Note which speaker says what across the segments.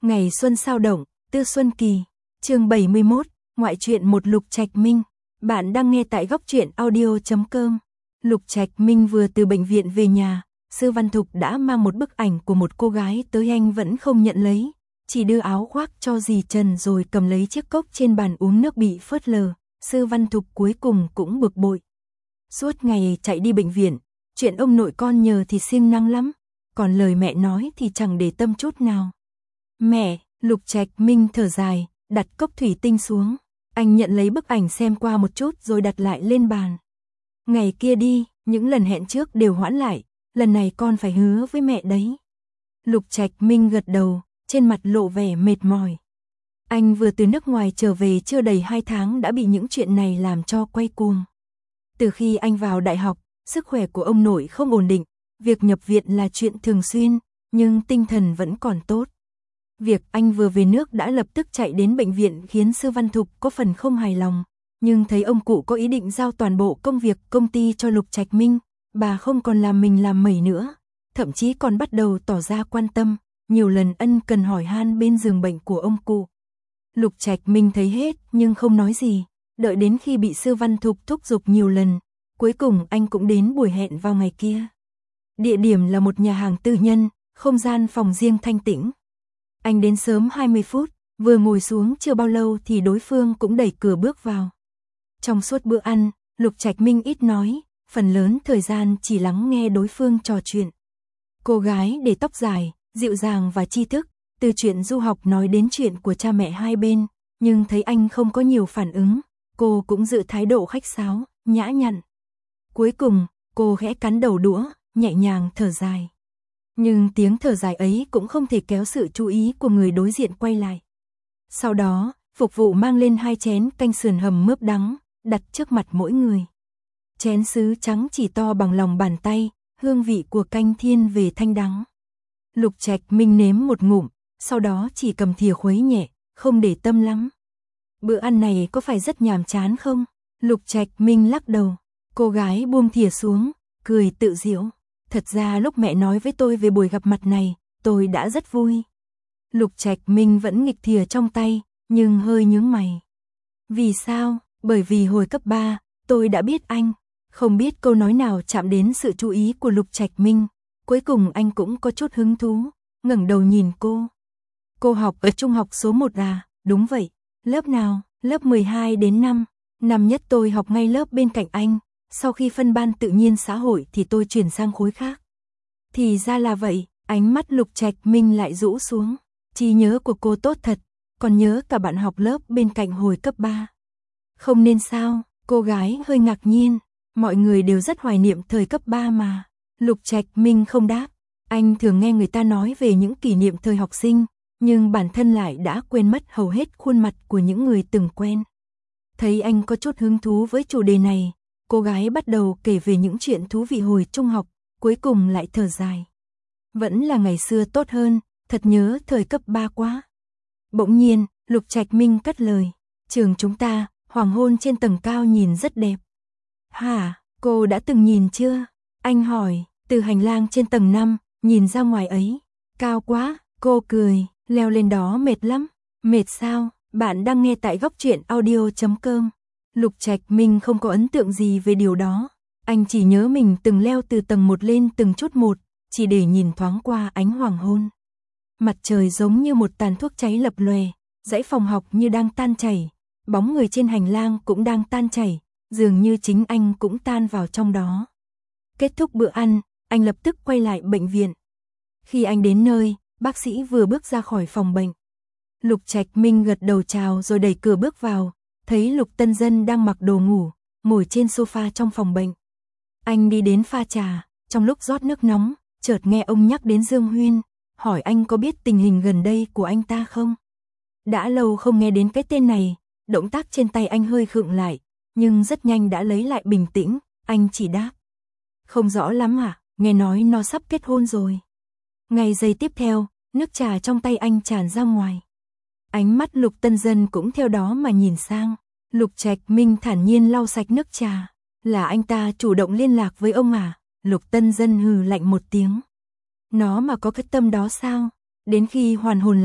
Speaker 1: Ngày xuân sao động, Tư Xuân Kỳ, chương 71, ngoại truyện một Lục Trạch Minh. Bạn đang nghe tại góc truyện audio.com. Lục Trạch Minh vừa từ bệnh viện về nhà, Sư Văn Thục đã mang một bức ảnh của một cô gái tới, anh vẫn không nhận lấy, chỉ đưa áo khoác cho dì Trần rồi cầm lấy chiếc cốc trên bàn uống nước bị phớt lờ. Sư Văn Thục cuối cùng cũng bực bội. Suốt ngày chạy đi bệnh viện, chuyện ông nội con nhờ thì siêng năng lắm, còn lời mẹ nói thì chẳng để tâm chút nào. Mẹ, Lục Trạch Minh thở dài, đặt cốc thủy tinh xuống. Anh nhận lấy bức ảnh xem qua một chút rồi đặt lại lên bàn. Ngày kia đi, những lần hẹn trước đều hoãn lại, lần này con phải hứa với mẹ đấy. Lục Trạch Minh gật đầu, trên mặt lộ vẻ mệt mỏi. Anh vừa từ nước ngoài trở về chưa đầy 2 tháng đã bị những chuyện này làm cho quay cuồng. Từ khi anh vào đại học, sức khỏe của ông nội không ổn định, việc nhập viện là chuyện thường xuyên, nhưng tinh thần vẫn còn tốt. Việc anh vừa về nước đã lập tức chạy đến bệnh viện khiến Sư Văn Thục có phần không hài lòng, nhưng thấy ông cụ có ý định giao toàn bộ công việc công ty cho Lục Trạch Minh, bà không còn làm mình làm mẩy nữa, thậm chí còn bắt đầu tỏ ra quan tâm, nhiều lần ân cần hỏi han bên giường bệnh của ông cụ. Lục Trạch Minh thấy hết nhưng không nói gì, đợi đến khi bị Sư Văn Thục thúc giục nhiều lần, cuối cùng anh cũng đến buổi hẹn vào ngày kia. Địa điểm là một nhà hàng tư nhân, không gian phòng riêng thanh tĩnh. Anh đến sớm 20 phút, vừa ngồi xuống chưa bao lâu thì đối phương cũng đẩy cửa bước vào. Trong suốt bữa ăn, Lục Trạch Minh ít nói, phần lớn thời gian chỉ lắng nghe đối phương trò chuyện. Cô gái để tóc dài, dịu dàng và tri thức, từ chuyện du học nói đến chuyện của cha mẹ hai bên, nhưng thấy anh không có nhiều phản ứng, cô cũng giữ thái độ khách sáo, nhã nhặn. Cuối cùng, cô khẽ cắn đầu đũa, nhẹ nhàng thở dài. Nhưng tiếng thở dài ấy cũng không thể kéo sự chú ý của người đối diện quay lại. Sau đó, phục vụ mang lên 2 chén canh sườn hầm mướp đắng, đặt trước mặt mỗi người. Chén sứ trắng chỉ to bằng lòng bàn tay, hương vị của canh thiên về thanh đắng. Lục Trạch Minh nếm một ngụm, sau đó chỉ cầm thìa khuấy nhẹ, không để tâm lắm. Bữa ăn này có phải rất nhàm chán không? Lục Trạch Minh lắc đầu. Cô gái buông thìa xuống, cười tự giễu. Thật ra lúc mẹ nói với tôi về buổi gặp mặt này, tôi đã rất vui. Lục Trạch Minh vẫn nghịch thìa trong tay, nhưng hơi nhướng mày. Vì sao? Bởi vì hồi cấp 3, tôi đã biết anh. Không biết câu nói nào chạm đến sự chú ý của Lục Trạch Minh. Cuối cùng anh cũng có chút hứng thú, ngẩng đầu nhìn cô. Cô học ở trung học số 1 à? Đúng vậy. Lớp nào? Lớp 12 đến 5. Năm nhất tôi học ngay lớp bên cạnh anh. Sau khi phân ban tự nhiên xã hội thì tôi chuyển sang khối khác. Thì ra là vậy, ánh mắt Lục Trạch Minh lại rũ xuống. Trí nhớ của cô tốt thật, còn nhớ cả bạn học lớp bên cạnh hồi cấp 3. Không nên sao? Cô gái hơi ngạc nhiên. Mọi người đều rất hoài niệm thời cấp 3 mà. Lục Trạch Minh không đáp. Anh thường nghe người ta nói về những kỷ niệm thời học sinh, nhưng bản thân lại đã quên mất hầu hết khuôn mặt của những người từng quen. Thấy anh có chút hứng thú với chủ đề này, cô gái bắt đầu kể về những chuyện thú vị hồi trung học, cuối cùng lại thở dài. Vẫn là ngày xưa tốt hơn, thật nhớ thời cấp 3 quá. Bỗng nhiên, Lục Trạch Minh cất lời. Trường chúng ta, hoàng hôn trên tầng cao nhìn rất đẹp. Hả, cô đã từng nhìn chưa? Anh hỏi, từ hành lang trên tầng 5, nhìn ra ngoài ấy. Cao quá, cô cười, leo lên đó mệt lắm. Mệt sao? Bạn đang nghe tại góc truyện audio.com. Lục Trạch Minh không có ấn tượng gì về điều đó. Anh chỉ nhớ mình từng leo từ tầng 1 lên từng chút một, chỉ để nhìn thoáng qua ánh hoàng hôn. Mặt trời giống như một tàn thuốc cháy lập lòe, dãy phòng học như đang tan chảy, bóng người trên hành lang cũng đang tan chảy, dường như chính anh cũng tan vào trong đó. Kết thúc bữa ăn, anh lập tức quay lại bệnh viện. Khi anh đến nơi, bác sĩ vừa bước ra khỏi phòng bệnh. Lục Trạch Minh gật đầu chào rồi đẩy cửa bước vào, thấy Lục Tân Dân đang mặc đồ ngủ, ngồi trên sofa trong phòng bệnh. Anh đi đến pha trà, trong lúc rót nước nóng, chợt nghe ông nhắc đến Dương Huyên, hỏi anh có biết tình hình gần đây của anh ta không? Đã lâu không nghe đến cái tên này, động tác trên tay anh hơi khựng lại, nhưng rất nhanh đã lấy lại bình tĩnh, anh chỉ đáp. Không rõ lắm à, nghe nói nó sắp kết hôn rồi. Ngay giây tiếp theo, nước trà trong tay anh tràn ra ngoài. Ánh mắt Lục Tân Dân cũng theo đó mà nhìn sang. Lục Trạch Minh thản nhiên lau sạch nước trà. Là anh ta chủ động liên lạc với ông à? Lục Tân Dân hừ lạnh một tiếng. Nó mà có cái tâm đó sao? Đến khi hoàn hồn lại,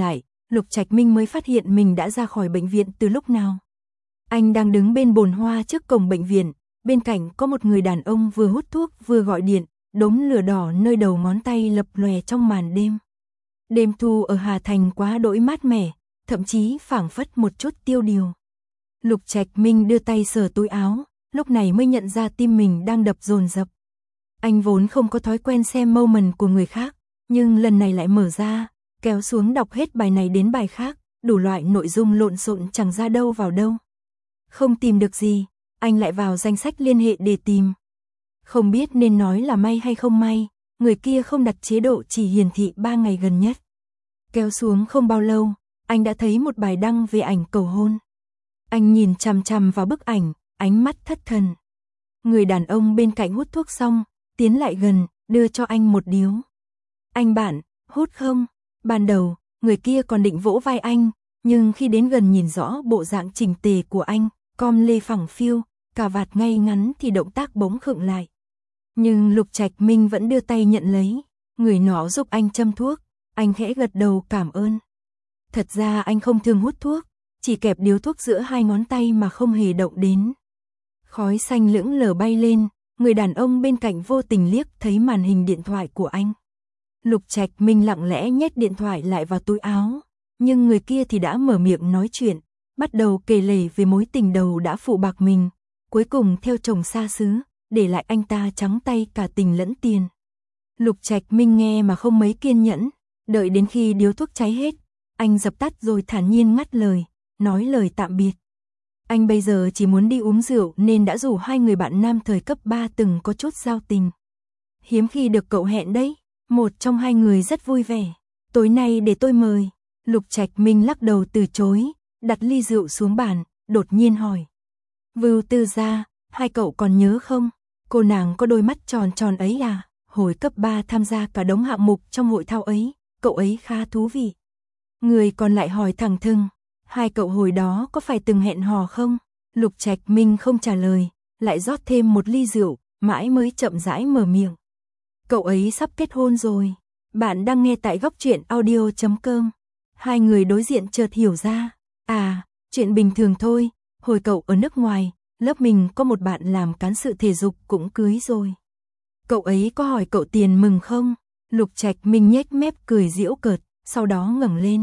Speaker 1: Lục Trạch Minh mới phát hiện mình đã ra khỏi bệnh viện từ lúc nào. Anh đang đứng bên bồn hoa trước cổng bệnh viện, bên cạnh có một người đàn ông vừa hút thuốc vừa gọi điện, đốm lửa đỏ nơi đầu ngón tay lập lòe trong màn đêm. Đêm thu ở Hà Thành quá đỗi mát mẻ, thậm chí phảng phất một chút tiêu điều. Lục Trạch Minh đưa tay sờ túi áo, lúc này mới nhận ra tim mình đang đập dồn dập. Anh vốn không có thói quen xem moment của người khác, nhưng lần này lại mở ra, kéo xuống đọc hết bài này đến bài khác, đủ loại nội dung lộn xộn chẳng ra đâu vào đâu. Không tìm được gì, anh lại vào danh sách liên hệ để tìm. Không biết nên nói là may hay không may, người kia không đặt chế độ chỉ hiển thị 3 ngày gần nhất. Kéo xuống không bao lâu, anh đã thấy một bài đăng về ảnh cầu hôn. Anh nhìn chằm chằm vào bức ảnh, ánh mắt thất thần. Người đàn ông bên cạnh hút thuốc xong, tiến lại gần, đưa cho anh một điếu. Anh bạn, hút không? Ban đầu, người kia còn định vỗ vai anh, nhưng khi đến gần nhìn rõ bộ dạng chỉnh tề của anh, com lê phẳng phiu, cà vạt ngay ngắn thì động tác bỗng khựng lại. Nhưng Lục Trạch Minh vẫn đưa tay nhận lấy, người nọ giúp anh châm thuốc, anh khẽ gật đầu cảm ơn. Thật ra anh không thường hút thuốc, chỉ kẹp điếu thuốc giữa hai ngón tay mà không hề động đến. Khói xanh lững lờ bay lên, người đàn ông bên cạnh vô tình liếc thấy màn hình điện thoại của anh. Lục Trạch Minh lặng lẽ nhét điện thoại lại vào túi áo, nhưng người kia thì đã mở miệng nói chuyện, bắt đầu kể lể về mối tình đầu đã phụ bạc mình, cuối cùng theo chồng xa xứ, để lại anh ta trắng tay cả tình lẫn tiền. Lục Trạch Minh nghe mà không mấy kiên nhẫn, đợi đến khi điếu thuốc cháy hết, anh dập tắt rồi thản nhiên ngắt lời, nói lời tạm biệt. Anh bây giờ chỉ muốn đi uống rượu nên đã rủ hai người bạn nam thời cấp 3 từng có chút giao tình. Hiếm khi được cậu hẹn đấy, một trong hai người rất vui vẻ. Tối nay để tôi mời. Lục Trạch Minh lắc đầu từ chối, đặt ly rượu xuống bàn, đột nhiên hỏi. Vưu Tư Gia, hai cậu còn nhớ không? Cô nàng có đôi mắt tròn tròn ấy à? Hồi cấp 3 tham gia cả đống hạng mục trong hội thao ấy, cậu ấy khá thú vị. Người còn lại hỏi thẳng thừng, hai cậu hồi đó có phải từng hẹn hò không? Lục Trạch Minh không trả lời, lại rót thêm một ly rượu, mãi mới chậm rãi mở miệng. Cậu ấy sắp kết hôn rồi. Bạn đang nghe tại góc truyện audio.com. Hai người đối diện chợt hiểu ra. À, chuyện bình thường thôi, hồi cậu ở nước ngoài, lớp mình có một bạn làm cán sự thể dục cũng cưới rồi. Cậu ấy có hỏi cậu tiền mừng không? Lục Trạch Minh nhếch mép cười giễu cợt, sau đó ngẩng lên.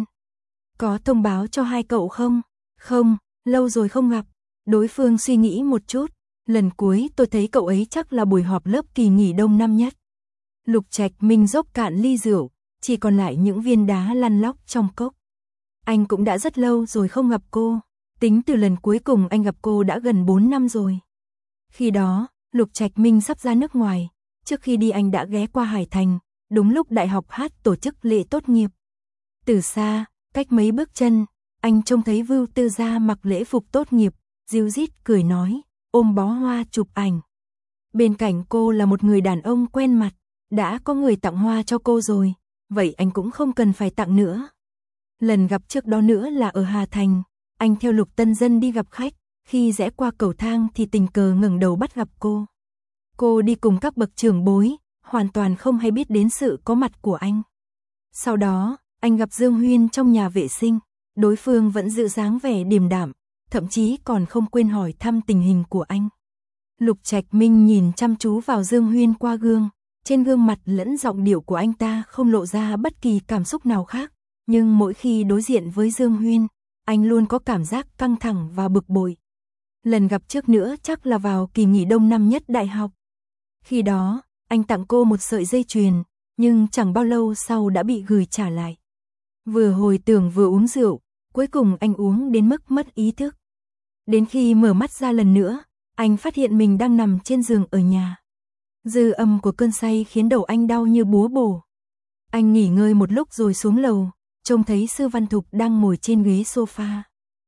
Speaker 1: Có thông báo cho hai cậu không? Không, lâu rồi không gặp. Đối phương suy nghĩ một chút. Lần cuối tôi thấy cậu ấy chắc là buổi họp lớp kỳ nghỉ đông năm nhất. Lục Trạch Minh dốc cạn ly rượu, chỉ còn lại những viên đá lăn lóc trong cốc. Anh cũng đã rất lâu rồi không gặp cô. Tính từ lần cuối cùng anh gặp cô đã gần 4 năm rồi. Khi đó, Lục Trạch Minh sắp ra nước ngoài. Trước khi đi anh đã ghé qua Hải Thành, đúng lúc đại học hát tổ chức lễ tốt nghiệp. Từ xa, cách mấy bước chân, anh trông thấy Vưu Tư Gia mặc lễ phục tốt nghiệp, ríu rít cười nói, ôm bó hoa chụp ảnh. Bên cạnh cô là một người đàn ông quen mặt, đã có người tặng hoa cho cô rồi, vậy anh cũng không cần phải tặng nữa. Lần gặp trước đó nữa là ở Hà Thành, anh theo Lục Tân Dân đi gặp khách, khi rẽ qua cầu thang thì tình cờ ngẩng đầu bắt gặp cô. Cô đi cùng các bậc trưởng bối, hoàn toàn không hay biết đến sự có mặt của anh. Sau đó, anh gặp Dương Huyên trong nhà vệ sinh, đối phương vẫn giữ dáng vẻ điềm đạm, thậm chí còn không quên hỏi thăm tình hình của anh. Lục Trạch Minh nhìn chăm chú vào Dương Huyên qua gương, trên gương mặt lẫn giọng điệu của anh ta không lộ ra bất kỳ cảm xúc nào khác, nhưng mỗi khi đối diện với Dương Huyên, anh luôn có cảm giác căng thẳng và bực bội. Lần gặp trước nữa chắc là vào kỳ nghỉ đông năm nhất đại học. Khi đó, anh tặng cô một sợi dây chuyền, nhưng chẳng bao lâu sau đã bị gửi trả lại. Vừa hồi tưởng vừa uống rượu, cuối cùng anh uống đến mức mất ý thức. Đến khi mở mắt ra lần nữa, anh phát hiện mình đang nằm trên giường ở nhà. Dư âm của cơn say khiến đầu anh đau như búa bổ. Anh nghỉ ngơi một lúc rồi xuống lầu, trông thấy Sư Văn Thục đang ngồi trên ghế sofa.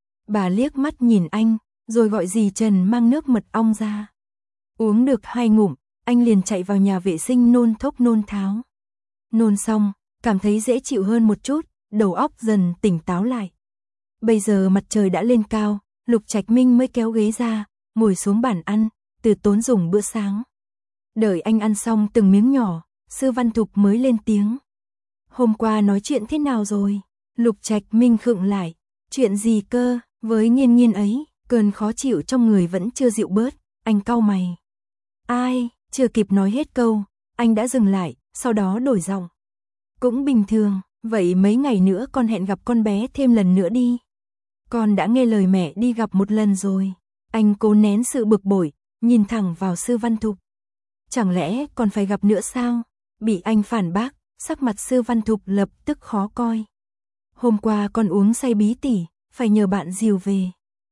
Speaker 1: Bà liếc mắt nhìn anh, rồi gọi dì Trần mang nước mật ong ra. Uống được 2 ngụm, anh liền chạy vào nhà vệ sinh nôn thốc nôn tháo. Nôn xong, cảm thấy dễ chịu hơn một chút, đầu óc dần tỉnh táo lại. Bây giờ mặt trời đã lên cao, Lục Trạch Minh mới kéo ghế ra, ngồi xuống bàn ăn, từ tốn dùng bữa sáng. Đợi anh ăn xong từng miếng nhỏ, Sư Văn Thục mới lên tiếng. Hôm qua nói chuyện thế nào rồi? Lục Trạch Minh khựng lại, chuyện gì cơ, với Nghiên Nghiên ấy, cơn khó chịu trong người vẫn chưa dịu bớt, anh cau mày. Ai, chưa kịp nói hết câu, anh đã dừng lại, sau đó đổi giọng. Cũng bình thường, vậy mấy ngày nữa con hẹn gặp con bé thêm lần nữa đi. Con đã nghe lời mẹ đi gặp một lần rồi. Anh cố nén sự bực bội, nhìn thẳng vào Sư Văn Thục. Chẳng lẽ còn phải gặp nữa sao? Bị anh phản bác, sắc mặt Sư Văn Thục lập tức khó coi. Hôm qua con uống say bí tỉ, phải nhờ bạn dìu về.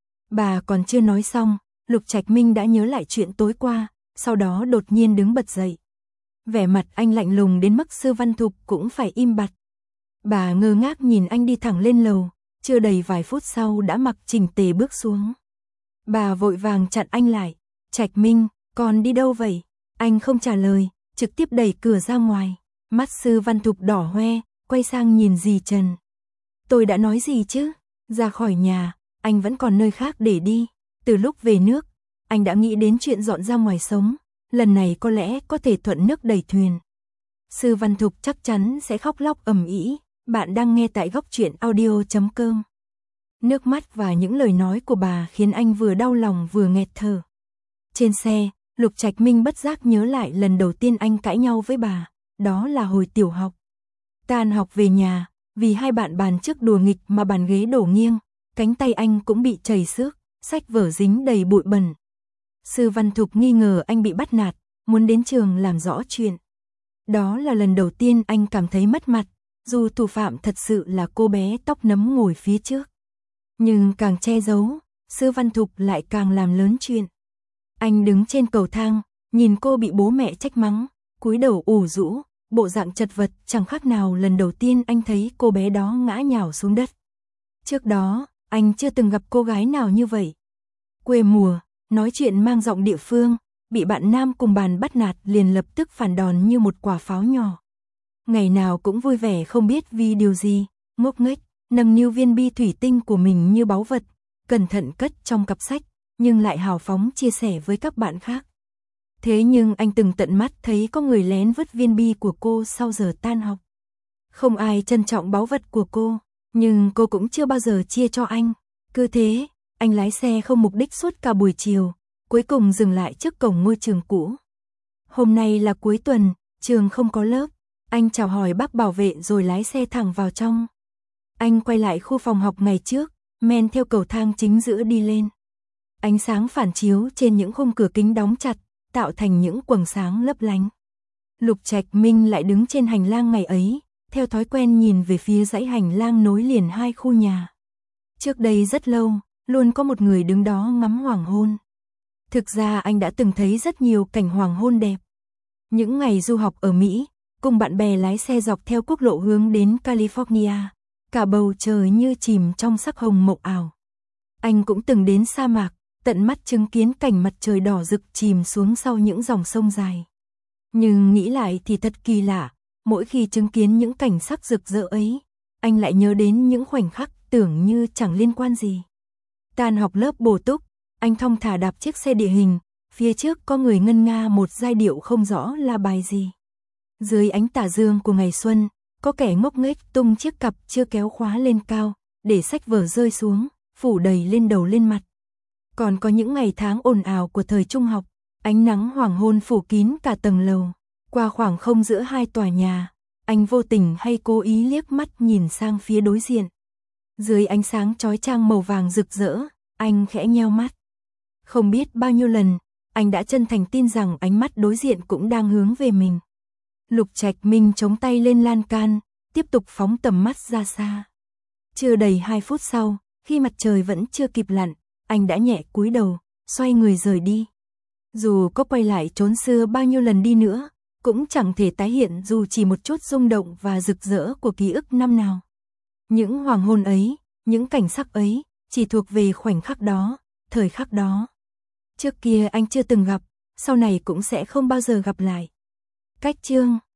Speaker 1: Bà còn chưa nói xong, Lục Trạch Minh đã nhớ lại chuyện tối qua, sau đó đột nhiên đứng bật dậy. Vẻ mặt anh lạnh lùng đến mức Sư Văn Thục cũng phải im bặt. Bà ngơ ngác nhìn anh đi thẳng lên lầu, chưa đầy vài phút sau đã mặc chỉnh tề bước xuống. Bà vội vàng chặn anh lại. Trạch Minh, con đi đâu vậy? Anh không trả lời, trực tiếp đẩy cửa ra ngoài. Mắt Sư Văn Thục đỏ hoe, quay sang nhìn dì Trần. Tôi đã nói gì chứ? Ra khỏi nhà, anh vẫn còn nơi khác để đi. Từ lúc về nước, anh đã nghĩ đến chuyện dọn ra ngoài sống. Lần này có lẽ có thể thuận nước đẩy thuyền. Sư Văn Thục chắc chắn sẽ khóc lóc ầm ĩ. Bạn đang nghe tại Góc Truyện Audio.com. Nước mắt và những lời nói của bà khiến anh vừa đau lòng vừa nghẹt thở. Trên xe, Lục Trạch Minh bất giác nhớ lại lần đầu tiên anh cãi nhau với bà, đó là hồi tiểu học. Tan học về nhà, vì hai bạn bàn trước đùa nghịch mà bàn ghế đổ nghiêng, cánh tay anh cũng bị trầy xước, sách vở dính đầy bụi bẩn. Sư Văn Thục nghi ngờ anh bị bắt nạt, muốn đến trường làm rõ chuyện. Đó là lần đầu tiên anh cảm thấy mất mặt, dù thủ phạm thật sự là cô bé tóc nấm ngồi phía trước. Nhưng càng che giấu, Sư Văn Thục lại càng làm lớn chuyện. Anh đứng trên cầu thang, nhìn cô bị bố mẹ trách mắng, cúi đầu ủ rũ, bộ dạng chật vật chẳng khác nào lần đầu tiên anh thấy cô bé đó ngã nhào xuống đất. Trước đó, anh chưa từng gặp cô gái nào như vậy. Quê mùa, nói chuyện mang giọng địa phương, bị bạn nam cùng bàn bắt nạt liền lập tức phản đòn như một quả pháo nhỏ. Ngày nào cũng vui vẻ không biết vì điều gì, ngốc nghếch, nâng niu viên bi thủy tinh của mình như báu vật, cẩn thận cất trong cặp sách, nhưng lại hào phóng chia sẻ với các bạn khác. Thế nhưng anh từng tận mắt thấy có người lén vứt viên bi của cô sau giờ tan học. Không ai trân trọng báu vật của cô, nhưng cô cũng chưa bao giờ chia cho anh. Cứ thế, anh lái xe không mục đích suốt cả buổi chiều, cuối cùng dừng lại trước cổng ngôi trường cũ. Hôm nay là cuối tuần, trường không có lớp. Anh chào hỏi bác bảo vệ rồi lái xe thẳng vào trong. Anh quay lại khu phòng học ngày trước, men theo cầu thang chính giữa đi lên. Ánh sáng phản chiếu trên những khung cửa kính đóng chặt, tạo thành những quầng sáng lấp lánh. Lục Trạch Minh lại đứng trên hành lang ngày ấy, theo thói quen nhìn về phía dãy hành lang nối liền hai khu nhà. Trước đây rất lâu, luôn có một người đứng đó ngắm hoàng hôn. Thực ra anh đã từng thấy rất nhiều cảnh hoàng hôn đẹp. Những ngày du học ở Mỹ, cùng bạn bè lái xe dọc theo quốc lộ hướng đến California, cả bầu trời như chìm trong sắc hồng mộng ảo. Anh cũng từng đến sa mạc, tận mắt chứng kiến cảnh mặt trời đỏ rực chìm xuống sau những dòng sông dài. Nhưng nghĩ lại thì thật kỳ lạ, mỗi khi chứng kiến những cảnh sắc rực rỡ ấy, anh lại nhớ đến những khoảnh khắc tưởng như chẳng liên quan gì. Tan học lớp bổ túc, anh thong thả đạp chiếc xe địa hình, phía trước có người ngân nga một giai điệu không rõ là bài gì. Dưới ánh tà dương của ngày xuân, có kẻ ngốc nghếch tung chiếc cặp chưa kéo khóa lên cao, để sách vở rơi xuống, phủ đầy lên đầu lên mặt. Còn có những ngày tháng ồn ào của thời trung học, ánh nắng hoàng hôn phủ kín cả tầng lầu. Qua khoảng không giữa hai tòa nhà, anh vô tình hay cố ý liếc mắt nhìn sang phía đối diện. Dưới ánh sáng chói chang màu vàng rực rỡ, anh khẽ nheo mắt. Không biết bao nhiêu lần, anh đã chân thành tin rằng ánh mắt đối diện cũng đang hướng về mình. Lục Trạch Minh chống tay lên lan can, tiếp tục phóng tầm mắt ra xa. Chưa đầy 2 phút sau, khi mặt trời vẫn chưa kịp lặn, anh đã nhẹ cúi đầu, xoay người rời đi. Dù có quay lại chốn xưa bao nhiêu lần đi nữa, cũng chẳng thể tái hiện dù chỉ một chút rung động và rực rỡ của ký ức năm nào. Những hoàng hôn ấy, những cảnh sắc ấy, chỉ thuộc về khoảnh khắc đó, thời khắc đó. Trước kia anh chưa từng gặp, sau này cũng sẽ không bao giờ gặp lại. Cách chương